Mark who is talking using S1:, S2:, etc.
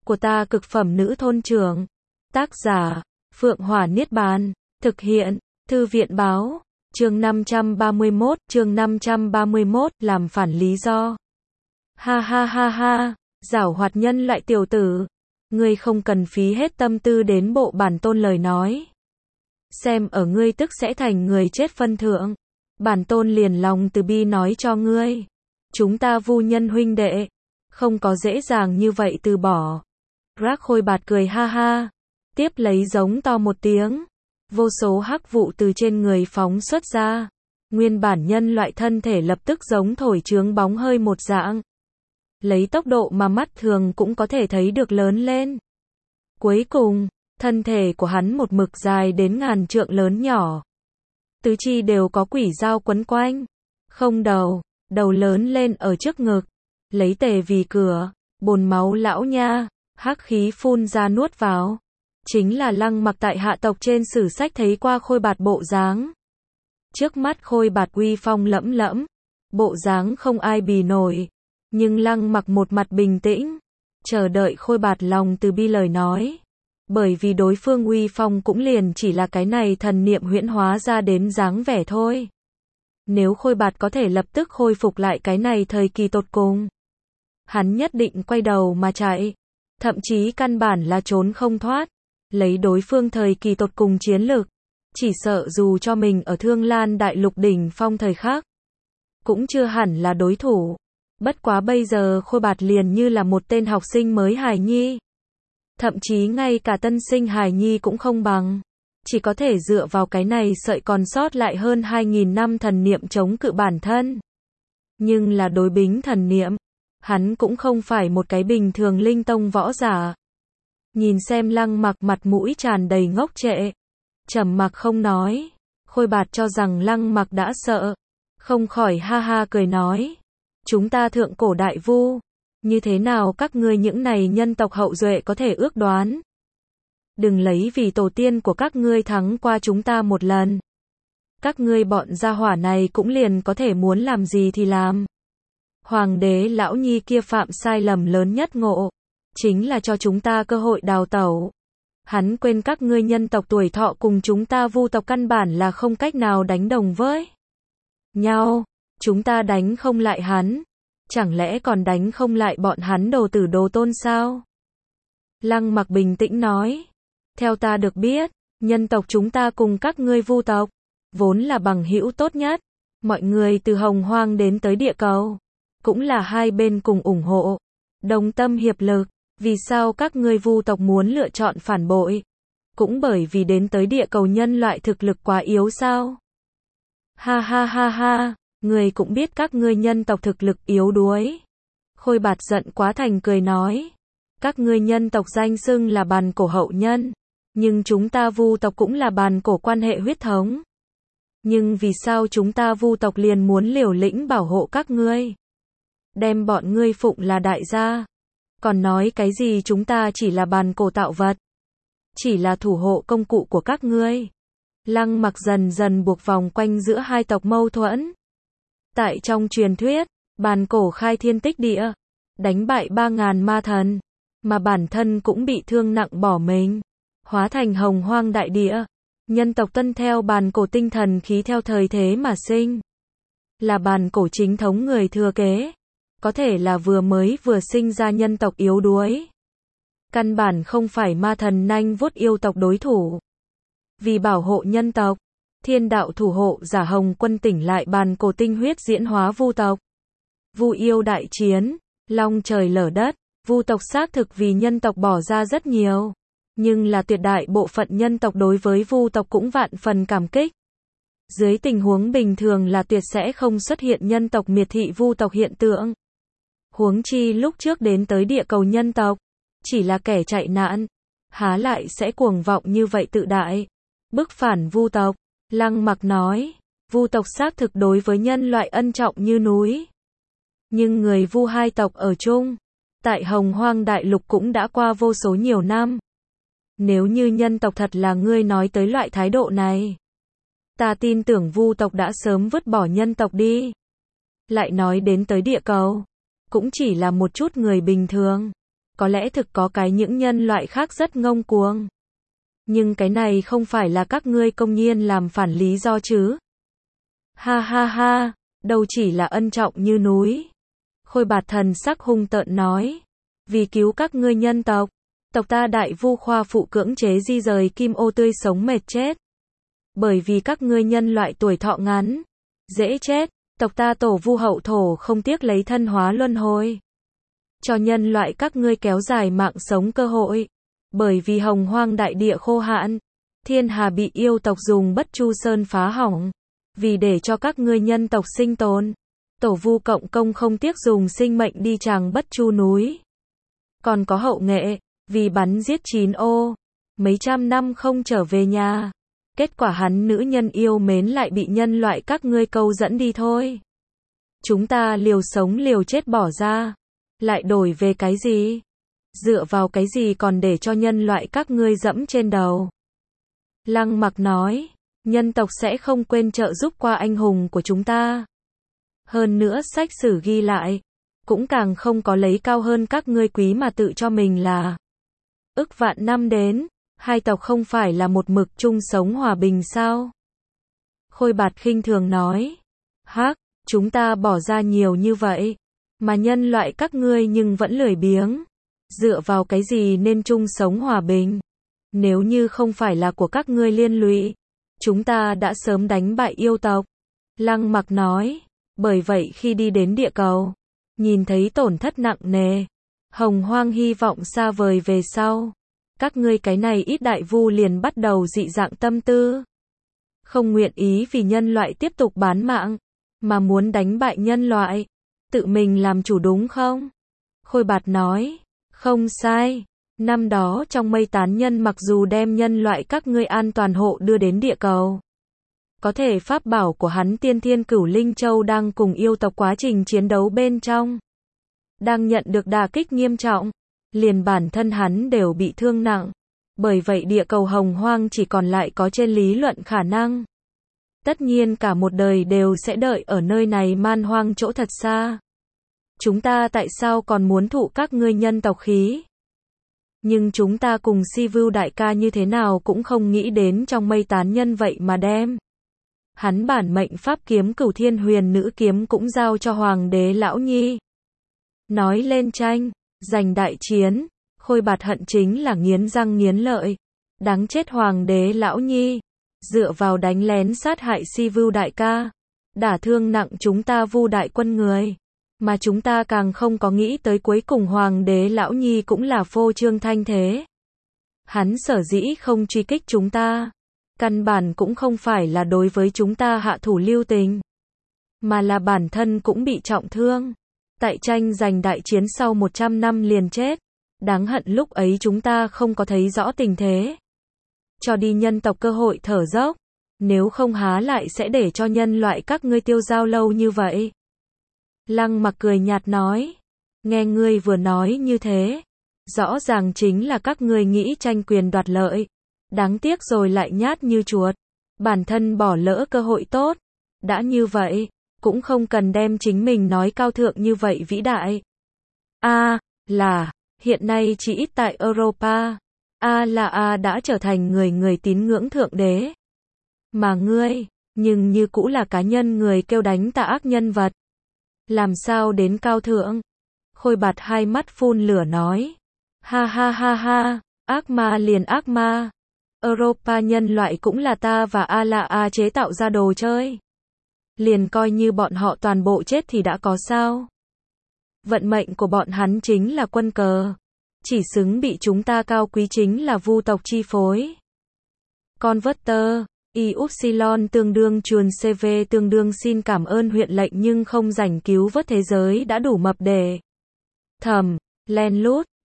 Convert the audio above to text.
S1: của ta cực phẩm nữ thôn trưởng. Tác giả, Phượng Hỏa Niết Bàn. Thực hiện, Thư viện báo. Chương 531, làm phản lý do. Ha ha ha ha, giảo hoạt nhân loại tiểu tử. Ngươi không cần phí hết tâm tư đến bộ bản tôn lời nói. Xem ở ngươi tức sẽ thành người chết phân thượng. Bản tôn liền lòng từ bi nói cho ngươi. Chúng ta vu nhân huynh đệ. Không có dễ dàng như vậy từ bỏ. Rác Khôi Bạt cười ha ha. Tiếp lấy giống to một tiếng. Vô số hắc vụ từ trên người phóng xuất ra. Nguyên bản nhân loại thân thể lập tức giống thổi trướng bóng hơi một dạng. Lấy tốc độ mà mắt thường cũng có thể thấy được lớn lên. Cuối cùng, thân thể của hắn một mực dài đến ngàn trượng lớn nhỏ. Tứ chi đều có quỷ dao quấn quanh. Không đầu, đầu lớn lên ở trước ngực. Lấy tề vì cửa, bồn máu lão nha, hắc khí phun ra nuốt vào. Chính là Lăng Mặc tại hạ tộc trên sử sách thấy qua Khôi Bạt bộ dáng. Trước mắt Khôi Bạt uy phong lẫm lẫm, bộ dáng không ai bì nổi. Nhưng Lăng Mặc một mặt bình tĩnh, chờ đợi Khôi Bạt lòng từ bi lời nói. Bởi vì đối phương uy phong cũng liền chỉ là cái này thần niệm huyễn hóa ra đến dáng vẻ thôi. Nếu Khôi Bạt có thể lập tức khôi phục lại cái này thời kỳ tột cùng, hắn nhất định quay đầu mà chạy. Thậm chí căn bản là trốn không thoát. Lấy đối phương thời kỳ tột cùng chiến lực, chỉ sợ dù cho mình ở Thương Lan Đại Lục đỉnh phong thời khắc, cũng chưa hẳn là đối thủ. Bất quá bây giờ Khôi Bạt liền như là một tên học sinh mới hài nhi. Thậm chí ngay cả tân sinh hài nhi cũng không bằng. Chỉ có thể dựa vào cái này sợi còn sót lại hơn 2.000 năm thần niệm chống cự bản thân. Nhưng là đối bính thần niệm, hắn cũng không phải một cái bình thường linh tông võ giả. Nhìn xem Lăng Mặc mặt mũi tràn đầy ngốc trệ, trầm mặc không nói. Khôi Bạt cho rằng Lăng Mặc đã sợ, không khỏi ha ha cười nói. Chúng ta thượng cổ đại vu, như thế nào các ngươi những này nhân tộc hậu duệ có thể ước đoán. Đừng lấy vì tổ tiên của các ngươi thắng qua chúng ta một lần. Các ngươi bọn gia hỏa này cũng liền có thể muốn làm gì thì làm. Hoàng đế lão nhi kia phạm sai lầm lớn nhất ngộ, chính là cho chúng ta cơ hội đào tẩu. Hắn quên các ngươi nhân tộc tuổi thọ cùng chúng ta vu tộc căn bản là không cách nào đánh đồng với nhau. Chúng ta đánh không lại hắn, chẳng lẽ còn đánh không lại bọn hắn đồ tử đồ tôn sao? Lăng Mặc bình tĩnh nói. Theo ta được biết, nhân tộc chúng ta cùng các ngươi vu tộc vốn là bằng hữu tốt nhất. Mọi người từ Hồng Hoang đến tới địa cầu, cũng là hai bên cùng ủng hộ, đồng tâm hiệp lực. Vì sao các ngươi vu tộc muốn lựa chọn phản bội? Cũng bởi vì đến tới địa cầu nhân loại thực lực quá yếu sao? Ha ha ha ha, người cũng biết các ngươi nhân tộc thực lực yếu đuối. Khôi Bạt giận quá thành cười nói. Các ngươi nhân tộc danh xưng là bàn cổ hậu nhân, nhưng chúng ta vu tộc cũng là bàn cổ quan hệ huyết thống. Nhưng vì sao chúng ta vu tộc liền muốn liều lĩnh bảo hộ các ngươi? Đem bọn ngươi phụng là đại gia. Còn nói cái gì chúng ta chỉ là bàn cổ tạo vật, chỉ là thủ hộ công cụ của các ngươi. Lăng Mặc dần dần buộc vòng quanh giữa hai tộc mâu thuẫn. Tại trong truyền thuyết, bàn cổ khai thiên tích địa, đánh bại 3.000 ma thần, mà bản thân cũng bị thương nặng bỏ mình, hóa thành hồng hoang đại địa. Nhân tộc tuân theo bàn cổ tinh thần khí theo thời thế mà sinh, là bàn cổ chính thống người thừa kế. Có thể là vừa sinh ra nhân tộc yếu đuối, căn bản không phải ma thần nanh vuốt yêu tộc đối thủ. Vì bảo hộ nhân tộc, thiên đạo thủ hộ giả Hồng Quân tỉnh lại bàn cổ tinh huyết diễn hóa vu tộc. Vu yêu đại chiến, long trời lở đất, vu tộc xác thực vì nhân tộc bỏ ra rất nhiều, nhưng là tuyệt đại bộ phận nhân tộc đối với vu tộc cũng vạn phần cảm kích. Dưới tình huống bình thường là tuyệt sẽ không xuất hiện nhân tộc miệt thị vu tộc hiện tượng. Huống chi lúc trước đến tới địa cầu nhân tộc, chỉ là kẻ chạy nạn, há lại sẽ cuồng vọng như vậy tự đại, bức phản vu tộc. Lăng Mặc nói, vu tộc xác thực đối với nhân loại ân trọng như núi. Nhưng người vu hai tộc ở chung, tại Hồng Hoang Đại Lục cũng đã qua vô số nhiều năm. Nếu như nhân tộc thật là ngươi nói tới loại thái độ này, ta tin tưởng vu tộc đã sớm vứt bỏ nhân tộc đi. Lại nói đến tới địa cầu, cũng chỉ là một chút người bình thường, có lẽ thực có cái những nhân loại khác rất ngông cuồng. Nhưng cái này không phải là các ngươi công nhiên làm phản lý do chứ. Ha ha ha, đâu chỉ là ân trọng như núi. Khôi Bạt thần sắc hung tợn nói. Vì cứu các ngươi nhân tộc, tộc ta Đại Vu Khoa phụ cưỡng chế di rời Kim Ô tươi sống mệt chết. Bởi vì các ngươi nhân loại tuổi thọ ngắn, dễ chết, tộc ta Tổ Vu hậu thổ không tiếc lấy thân hóa luân hồi. Cho nhân loại các ngươi kéo dài mạng sống cơ hội. Bởi vì hồng hoang đại địa khô hạn, thiên hà bị yêu tộc dùng Bất Chu Sơn phá hỏng. Vì để cho các ngươi nhân tộc sinh tồn, Tổ Vu cộng công không tiếc dùng sinh mệnh đi tràng Bất Chu núi. Còn có hậu nghệ, vì bắn giết 9 ô, mấy trăm năm không trở về nhà. Kết quả hắn nữ nhân yêu mến lại bị nhân loại các ngươi câu dẫn đi thôi. Chúng ta liều sống liều chết bỏ ra, lại đổi về cái gì? Dựa vào cái gì còn để cho nhân loại các ngươi dẫm trên đầu? Lăng Mặc nói, nhân tộc sẽ không quên trợ giúp qua anh hùng của chúng ta. Hơn nữa sách sử ghi lại, cũng càng không có lấy cao hơn các ngươi quý mà tự cho mình là. Ức vạn năm đến, hai tộc không phải là một mực chung sống hòa bình sao? Khôi Bạt khinh thường nói, hắc, chúng ta bỏ ra nhiều như vậy, mà nhân loại các ngươi nhưng vẫn lười biếng. Dựa vào cái gì nên chung sống hòa bình? Nếu như không phải là của các ngươi liên lụy, chúng ta đã sớm đánh bại yêu tộc. Lăng Mặc nói, bởi vậy khi đi đến địa cầu, nhìn thấy tổn thất nặng nề, hồng hoang hy vọng xa vời về sau. Các ngươi cái này ít đại vu liền bắt đầu dị dạng tâm tư. Không nguyện ý vì nhân loại tiếp tục bán mạng, mà muốn đánh bại nhân loại. Tự mình làm chủ đúng không? Khôi Bạt nói, không sai. Năm đó trong mây tán nhân mặc dù đem nhân loại các ngươi an toàn hộ đưa đến địa cầu. Có thể pháp bảo của hắn Tiên Thiên Cửu Linh Châu đang cùng yêu tộc quá trình chiến đấu bên trong. Đang nhận được đả kích nghiêm trọng. Liền bản thân hắn đều bị thương nặng. Bởi vậy địa cầu hồng hoang chỉ còn lại có trên lý luận khả năng. Tất nhiên cả một đời đều sẽ đợi ở nơi này man hoang chỗ thật xa. Chúng ta tại sao còn muốn thụ các ngươi nhân tộc khí? Nhưng chúng ta cùng Si Vưu đại ca như thế nào cũng không nghĩ đến trong mây tán nhân vậy mà đem. Hắn bản mệnh pháp kiếm Cửu Thiên Huyền Nữ kiếm cũng giao cho Hoàng đế Lão Nhi. Nói lên tranh, giành đại chiến, Khôi Bạt hận chính là nghiến răng nghiến lợi. Đáng chết Hoàng đế Lão Nhi, dựa vào đánh lén sát hại Si Vưu đại ca, đả thương nặng chúng ta Vu đại quân người. Mà chúng ta càng không có nghĩ tới cuối cùng Hoàng đế Lão Nhi cũng là phô trương thanh thế. Hắn sở dĩ không truy kích chúng ta, căn bản cũng không phải là đối với chúng ta hạ thủ lưu tình, mà là bản thân cũng bị trọng thương. Tại tranh giành đại chiến sau 100 năm liền chết. Đáng hận lúc ấy chúng ta không có thấy rõ tình thế. Cho đi nhân tộc cơ hội thở dốc. Nếu không há lại sẽ để cho nhân loại các ngươi tiêu dao lâu như vậy. Lăng Mặc cười nhạt nói. Nghe ngươi vừa nói như thế, rõ ràng chính là các ngươi nghĩ tranh quyền đoạt lợi. Đáng tiếc rồi lại nhát như chuột. Bản thân bỏ lỡ cơ hội tốt. Đã như vậy, cũng không cần đem chính mình nói cao thượng như vậy vĩ đại. Là, hiện nay chỉ ít tại Europa, đã trở thành người tín ngưỡng thượng đế. Mà ngươi, nhưng như cũ là cá nhân người kêu đánh tà ác nhân vật. Làm sao đến cao thượng? Khôi Bạt hai mắt phun lửa nói. Ha ha ha ha, ác ma liền ác ma. Europa nhân loại cũng là ta và A chế tạo ra đồ chơi. Liền coi như bọn họ toàn bộ chết thì đã có sao? Vận mệnh của bọn hắn chính là quân cờ. Chỉ xứng bị chúng ta cao quý chính là vu tộc chi phối. Converter, Y-Upsilon tương đương chuồn CV tương đương xin cảm ơn huyện lệnh nhưng không rảnh cứu vớt thế giới đã đủ mập để. Thầm, len lút.